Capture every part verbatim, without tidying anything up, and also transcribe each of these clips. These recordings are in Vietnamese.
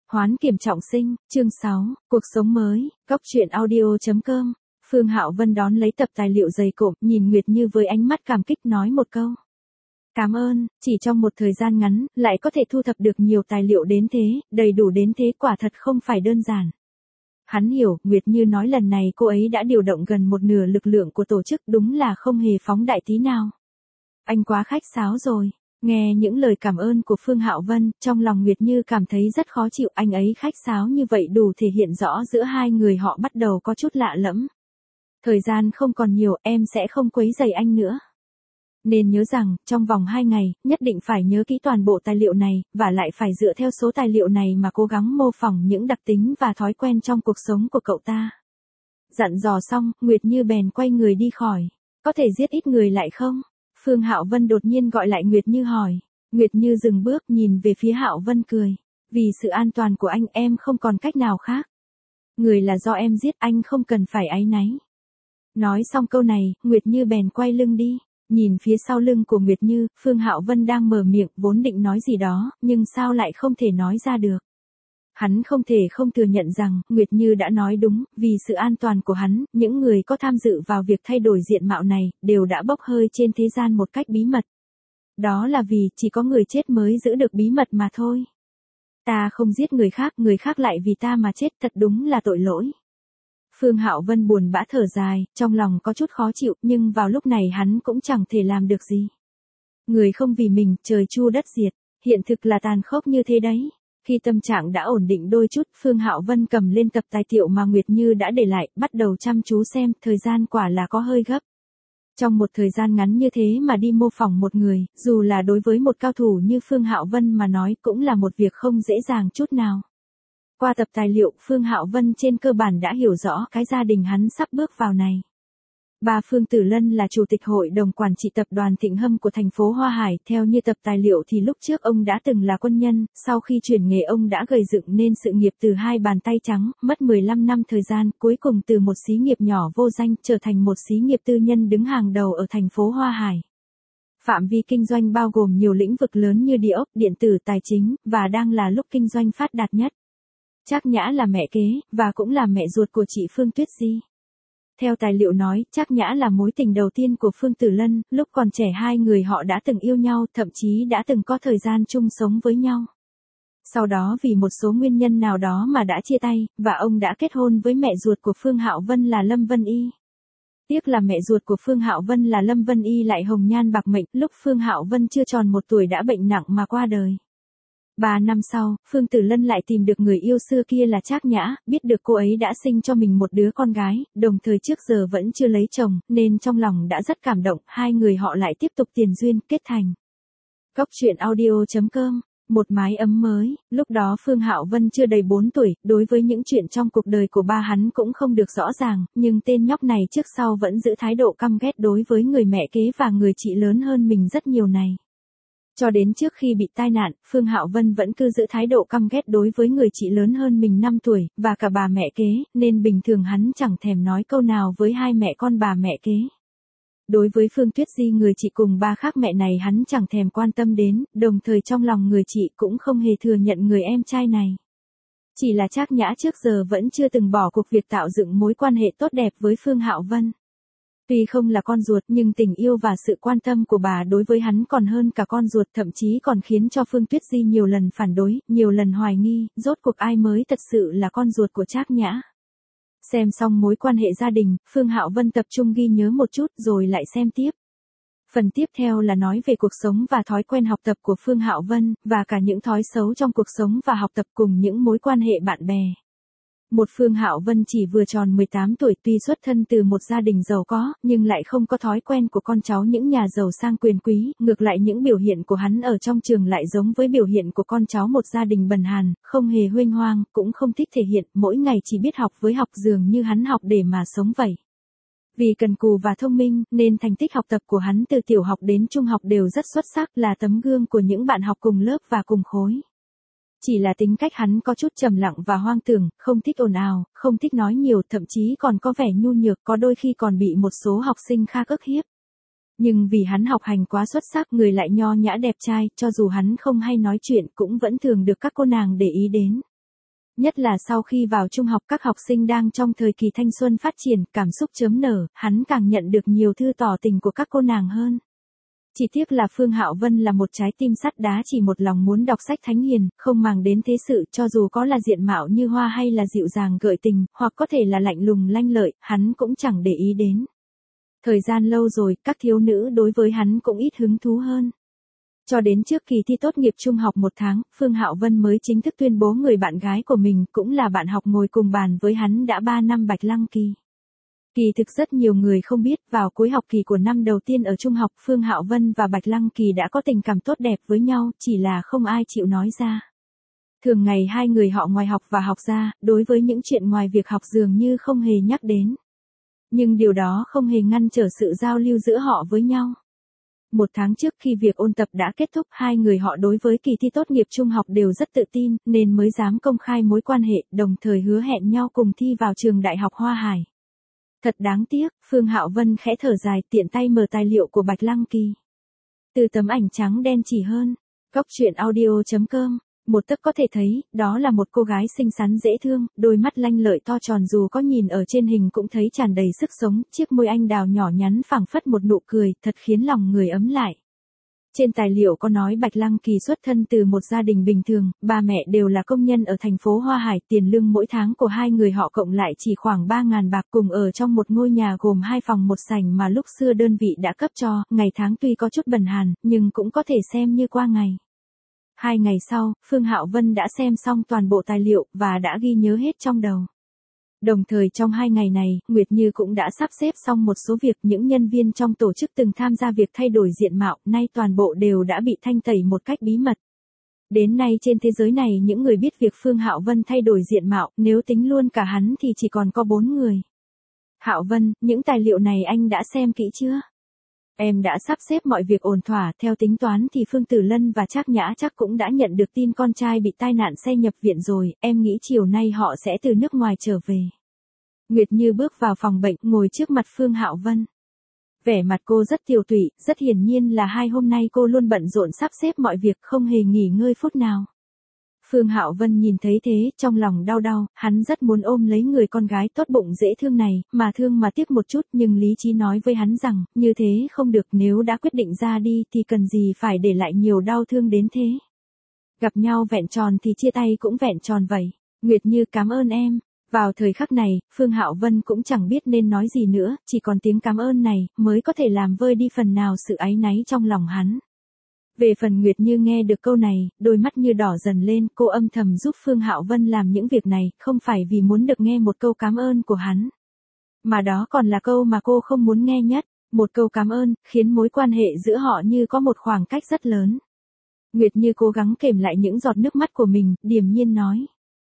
Hoán kiểm trọng sinh, chương sáu, cuộc sống mới, góc truyện audio chấm com. Phương Hạo Vân đón lấy tập tài liệu dày cộm, nhìn Nguyệt Như với ánh mắt cảm kích nói một câu. Cảm ơn, chỉ trong một thời gian ngắn, lại có thể thu thập được nhiều tài liệu đến thế, đầy đủ đến thế quả thật không phải đơn giản. Hắn hiểu, Nguyệt Như nói lần này cô ấy đã điều động gần một nửa lực lượng của tổ chức, đúng là không hề phóng đại tí nào. Anh quá khách sáo rồi. Nghe những lời cảm ơn của Phương Hạo Vân, trong lòng Nguyệt Như cảm thấy rất khó chịu, anh ấy khách sáo như vậy đủ thể hiện rõ giữa hai người họ bắt đầu có chút lạ lẫm. Thời gian không còn nhiều, em sẽ không quấy rầy anh nữa. Nên nhớ rằng, trong vòng hai ngày, nhất định phải nhớ kỹ toàn bộ tài liệu này, và lại phải dựa theo số tài liệu này mà cố gắng mô phỏng những đặc tính và thói quen trong cuộc sống của cậu ta. Dặn dò xong, Nguyệt Như bèn quay người đi khỏi. Có thể giết ít người lại không? Phương Hạo Vân đột nhiên gọi lại Nguyệt Như hỏi. Nguyệt Như dừng bước nhìn về phía Hạo Vân cười. Vì sự an toàn của anh em không còn cách nào khác. Người là do em giết, anh không cần phải áy náy. Nói xong câu này, Nguyệt Như bèn quay lưng đi. Nhìn phía sau lưng của Nguyệt Như, Phương Hạo Vân đang mở miệng vốn định nói gì đó, nhưng sao lại không thể nói ra được. Hắn không thể không thừa nhận rằng, Nguyệt Như đã nói đúng, vì sự an toàn của hắn, những người có tham dự vào việc thay đổi diện mạo này, đều đã bốc hơi trên thế gian một cách bí mật. Đó là vì, chỉ có người chết mới giữ được bí mật mà thôi. Ta không giết người khác, người khác lại vì ta mà chết, thật đúng là tội lỗi. Phương Hạo Vân buồn bã thở dài, trong lòng có chút khó chịu, nhưng vào lúc này hắn cũng chẳng thể làm được gì. Người không vì mình, trời chu đất diệt, hiện thực là tàn khốc như thế đấy. Khi tâm trạng đã ổn định đôi chút, Phương Hạo Vân cầm lên tập tài liệu mà Nguyệt Như đã để lại, bắt đầu chăm chú xem, thời gian quả là có hơi gấp. Trong một thời gian ngắn như thế mà đi mô phỏng một người, dù là đối với một cao thủ như Phương Hạo Vân mà nói cũng là một việc không dễ dàng chút nào. Qua tập tài liệu, Phương Hạo Vân trên cơ bản đã hiểu rõ cái gia đình hắn sắp bước vào này. Bà Phương Tử Lân là chủ tịch hội đồng quản trị tập đoàn Thịnh Hâm của thành phố Hoa Hải, theo như tập tài liệu thì lúc trước ông đã từng là quân nhân, sau khi chuyển nghề ông đã gầy dựng nên sự nghiệp từ hai bàn tay trắng, mất mười lăm năm thời gian, cuối cùng từ một xí nghiệp nhỏ vô danh trở thành một xí nghiệp tư nhân đứng hàng đầu ở thành phố Hoa Hải. Phạm vi kinh doanh bao gồm nhiều lĩnh vực lớn như địa ốc, điện tử, tài chính, và đang là lúc kinh doanh phát đạt nhất. Trác Nhã là mẹ kế, và cũng là mẹ ruột của chị Phương Tuyết Di. Theo tài liệu nói, Trác Nhã là mối tình đầu tiên của Phương Tử Lân, lúc còn trẻ hai người họ đã từng yêu nhau, thậm chí đã từng có thời gian chung sống với nhau. Sau đó vì một số nguyên nhân nào đó mà đã chia tay, và ông đã kết hôn với mẹ ruột của Phương Hạo Vân là Lâm Vân Y. Tiếc là mẹ ruột của Phương Hạo Vân là Lâm Vân Y lại hồng nhan bạc mệnh, lúc Phương Hạo Vân chưa tròn một tuổi đã bệnh nặng mà qua đời. Ba năm sau, Phương Tử Lân lại tìm được người yêu xưa kia là Trác Nhã, biết được cô ấy đã sinh cho mình một đứa con gái, đồng thời trước giờ vẫn chưa lấy chồng, nên trong lòng đã rất cảm động, hai người họ lại tiếp tục tiền duyên, kết thành. Góc truyện audio chấm com, một mái ấm mới, lúc đó Phương Hạo Vân chưa đầy bốn tuổi, đối với những chuyện trong cuộc đời của ba hắn cũng không được rõ ràng, nhưng tên nhóc này trước sau vẫn giữ thái độ căm ghét đối với người mẹ kế và người chị lớn hơn mình rất nhiều này. Cho đến trước khi bị tai nạn, Phương Hạo Vân vẫn cứ giữ thái độ căm ghét đối với người chị lớn hơn mình năm tuổi, và cả bà mẹ kế, nên bình thường hắn chẳng thèm nói câu nào với hai mẹ con bà mẹ kế. Đối với Phương Tuyết Di người chị cùng ba khác mẹ này hắn chẳng thèm quan tâm đến, đồng thời trong lòng người chị cũng không hề thừa nhận người em trai này. Chỉ là Trác Nhã trước giờ vẫn chưa từng bỏ cuộc việc tạo dựng mối quan hệ tốt đẹp với Phương Hạo Vân. Tuy không là con ruột nhưng tình yêu và sự quan tâm của bà đối với hắn còn hơn cả con ruột, thậm chí còn khiến cho Phương Tuyết Di nhiều lần phản đối, nhiều lần hoài nghi, rốt cuộc ai mới thật sự là con ruột của Trác Nhã. Xem xong mối quan hệ gia đình, Phương Hạo Vân tập trung ghi nhớ một chút rồi lại xem tiếp. Phần tiếp theo là nói về cuộc sống và thói quen học tập của Phương Hạo Vân, và cả những thói xấu trong cuộc sống và học tập cùng những mối quan hệ bạn bè. Một Phương Hạo Vân chỉ vừa tròn mười tám tuổi, tuy xuất thân từ một gia đình giàu có, nhưng lại không có thói quen của con cháu những nhà giàu sang quyền quý, ngược lại những biểu hiện của hắn ở trong trường lại giống với biểu hiện của con cháu một gia đình bần hàn, không hề huênh hoang, cũng không thích thể hiện, mỗi ngày chỉ biết học với học dường như hắn học để mà sống vậy. Vì cần cù và thông minh, nên thành tích học tập của hắn từ tiểu học đến trung học đều rất xuất sắc, là tấm gương của những bạn học cùng lớp và cùng khối. Chỉ là tính cách hắn có chút trầm lặng và hoang tưởng, không thích ồn ào, không thích nói nhiều, thậm chí còn có vẻ nhu nhược, có đôi khi còn bị một số học sinh khác ức hiếp. Nhưng vì hắn học hành quá xuất sắc, người lại nho nhã đẹp trai, cho dù hắn không hay nói chuyện cũng vẫn thường được các cô nàng để ý đến. Nhất là sau khi vào trung học các học sinh đang trong thời kỳ thanh xuân phát triển, cảm xúc chớm nở, hắn càng nhận được nhiều thư tỏ tình của các cô nàng hơn. Chỉ tiếc là Phương Hạo Vân là một trái tim sắt đá chỉ một lòng muốn đọc sách thánh hiền, không màng đến thế sự, cho dù có là diện mạo như hoa hay là dịu dàng gợi tình, hoặc có thể là lạnh lùng lanh lợi, hắn cũng chẳng để ý đến. Thời gian lâu rồi, các thiếu nữ đối với hắn cũng ít hứng thú hơn. Cho đến trước kỳ thi tốt nghiệp trung học một tháng, Phương Hạo Vân mới chính thức tuyên bố người bạn gái của mình cũng là bạn học ngồi cùng bàn với hắn đã ba năm Bạch Lăng Kỳ. Kỳ thực rất nhiều người không biết, vào cuối học kỳ của năm đầu tiên ở trung học, Phương Hạo Vân và Bạch Lăng Kỳ đã có tình cảm tốt đẹp với nhau, chỉ là không ai chịu nói ra. Thường ngày hai người họ ngoài học và học ra, đối với những chuyện ngoài việc học dường như không hề nhắc đến. Nhưng điều đó không hề ngăn trở sự giao lưu giữa họ với nhau. Một tháng trước khi việc ôn tập đã kết thúc, hai người họ đối với kỳ thi tốt nghiệp trung học đều rất tự tin, nên mới dám công khai mối quan hệ, đồng thời hứa hẹn nhau cùng thi vào trường Đại học Hoa Hải. Thật đáng tiếc, Phương Hạo Vân khẽ thở dài, tiện tay mở tài liệu của Bạch Lăng Kỳ. Từ tấm ảnh trắng đen chỉ hơn, góc truyện audio chấm com, một tấc có thể thấy, đó là một cô gái xinh xắn dễ thương, đôi mắt lanh lợi to tròn dù có nhìn ở trên hình cũng thấy tràn đầy sức sống, chiếc môi anh đào nhỏ nhắn phảng phất một nụ cười, thật khiến lòng người ấm lại. Trên tài liệu có nói Bạch Lăng Kỳ xuất thân từ một gia đình bình thường, ba mẹ đều là công nhân ở thành phố Hoa Hải, tiền lương mỗi tháng của hai người họ cộng lại chỉ khoảng ba ngàn bạc, cùng ở trong một ngôi nhà gồm hai phòng một sảnh mà lúc xưa đơn vị đã cấp cho, ngày tháng tuy có chút bần hàn, nhưng cũng có thể xem như qua ngày. Hai ngày sau, Phương Hạo Vân đã xem xong toàn bộ tài liệu, và đã ghi nhớ hết trong đầu. Đồng thời trong hai ngày này, Nguyệt Như cũng đã sắp xếp xong một số việc, những nhân viên trong tổ chức từng tham gia việc thay đổi diện mạo, nay toàn bộ đều đã bị thanh tẩy một cách bí mật. Đến nay trên thế giới này những người biết việc Phương Hạo Vân thay đổi diện mạo, nếu tính luôn cả hắn thì chỉ còn có bốn người. Hạo Vân, những tài liệu này anh đã xem kỹ chưa? Em đã sắp xếp mọi việc ổn thỏa, theo tính toán thì Phương Tử Lân và Trác Nhã chắc cũng đã nhận được tin con trai bị tai nạn xe nhập viện rồi, em nghĩ chiều nay họ sẽ từ nước ngoài trở về. Nguyệt Như bước vào phòng bệnh, ngồi trước mặt Phương Hạo Vân. Vẻ mặt cô rất tiều tụy, rất hiển nhiên là hai hôm nay cô luôn bận rộn sắp xếp mọi việc, không hề nghỉ ngơi phút nào. Phương Hạo Vân nhìn thấy thế, trong lòng đau đau, hắn rất muốn ôm lấy người con gái tốt bụng dễ thương này, mà thương mà tiếc một chút, nhưng lý trí nói với hắn rằng, như thế không được, nếu đã quyết định ra đi thì cần gì phải để lại nhiều đau thương đến thế. Gặp nhau vẹn tròn thì chia tay cũng vẹn tròn vậy. Nguyệt Như cảm ơn em. Vào thời khắc này, Phương Hạo Vân cũng chẳng biết nên nói gì nữa, chỉ còn tiếng cảm ơn này, mới có thể làm vơi đi phần nào sự áy náy trong lòng hắn. Về phần Nguyệt Như nghe được câu này, đôi mắt như đỏ dần lên, cô âm thầm giúp Phương Hạo Vân làm những việc này, không phải vì muốn được nghe một câu cảm ơn của hắn. Mà đó còn là câu mà cô không muốn nghe nhất, một câu cảm ơn, khiến mối quan hệ giữa họ như có một khoảng cách rất lớn. Nguyệt Như cố gắng kềm lại những giọt nước mắt của mình, điềm nhiên nói.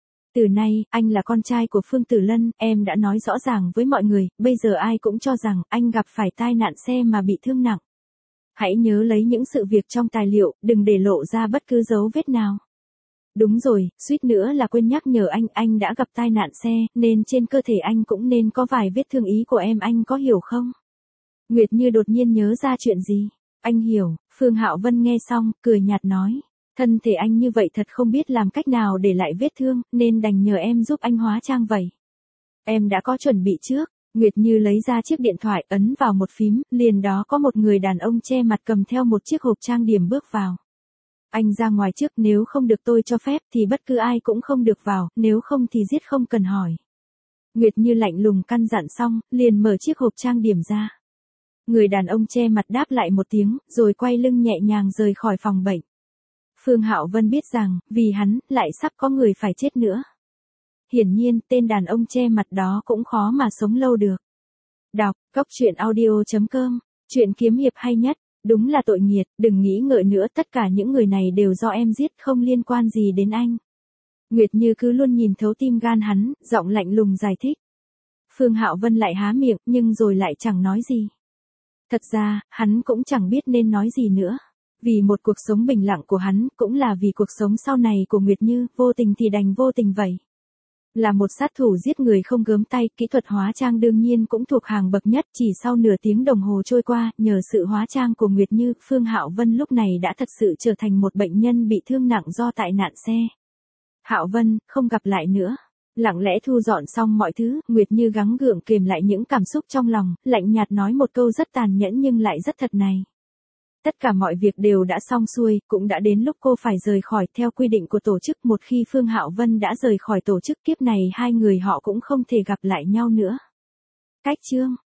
Từ nay, anh là con trai của Phương Tử Lân, em đã nói rõ ràng với mọi người, bây giờ ai cũng cho rằng anh gặp phải tai nạn xe mà bị thương nặng. Hãy nhớ lấy những sự việc trong tài liệu, đừng để lộ ra bất cứ dấu vết nào. Đúng rồi, suýt nữa là quên nhắc nhở anh, anh đã gặp tai nạn xe, nên trên cơ thể anh cũng nên có vài vết thương, ý của em anh có hiểu không? Nguyệt Như đột nhiên nhớ ra chuyện gì? Anh hiểu. Phương Hạo Vân nghe xong, cười nhạt nói. Thân thể anh như vậy thật không biết làm cách nào để lại vết thương, nên đành nhờ em giúp anh hóa trang vậy. Em đã có chuẩn bị trước. Nguyệt Như lấy ra chiếc điện thoại, ấn vào một phím, liền đó có một người đàn ông che mặt cầm theo một chiếc hộp trang điểm bước vào. Anh ra ngoài trước, nếu không được tôi cho phép thì bất cứ ai cũng không được vào, nếu không thì giết không cần hỏi. Nguyệt Như lạnh lùng căn dặn xong, liền mở chiếc hộp trang điểm ra. Người đàn ông che mặt đáp lại một tiếng, rồi quay lưng nhẹ nhàng rời khỏi phòng bệnh. Phương Hạo Vân biết rằng, vì hắn, lại sắp có người phải chết nữa. Hiển nhiên, tên đàn ông che mặt đó cũng khó mà sống lâu được. Đọc, góc truyện audio chấm com, chuyện kiếm hiệp hay nhất, đúng là tội nghiệt, đừng nghĩ ngợi nữa, tất cả những người này đều do em giết, không liên quan gì đến anh. Nguyệt Như cứ luôn nhìn thấu tim gan hắn, giọng lạnh lùng giải thích. Phương Hạo Vân lại há miệng, nhưng rồi lại chẳng nói gì. Thật ra, hắn cũng chẳng biết nên nói gì nữa. Vì một cuộc sống bình lặng của hắn, cũng là vì cuộc sống sau này của Nguyệt Như, vô tình thì đành vô tình vậy. Là một sát thủ giết người không gớm tay, kỹ thuật hóa trang đương nhiên cũng thuộc hàng bậc nhất, chỉ sau nửa tiếng đồng hồ trôi qua, nhờ sự hóa trang của Nguyệt Như, Phương Hạo Vân lúc này đã thật sự trở thành một bệnh nhân bị thương nặng do tai nạn xe. Hạo Vân, không gặp lại nữa. Lặng lẽ thu dọn xong mọi thứ, Nguyệt Như gắng gượng kềm lại những cảm xúc trong lòng, lạnh nhạt nói một câu rất tàn nhẫn nhưng lại rất thật này. Tất cả mọi việc đều đã xong xuôi, cũng đã đến lúc cô phải rời khỏi theo quy định của tổ chức. Một khi Phương Hạo Vân đã rời khỏi tổ chức kiếp này hai người họ cũng không thể gặp lại nhau nữa. Cách chương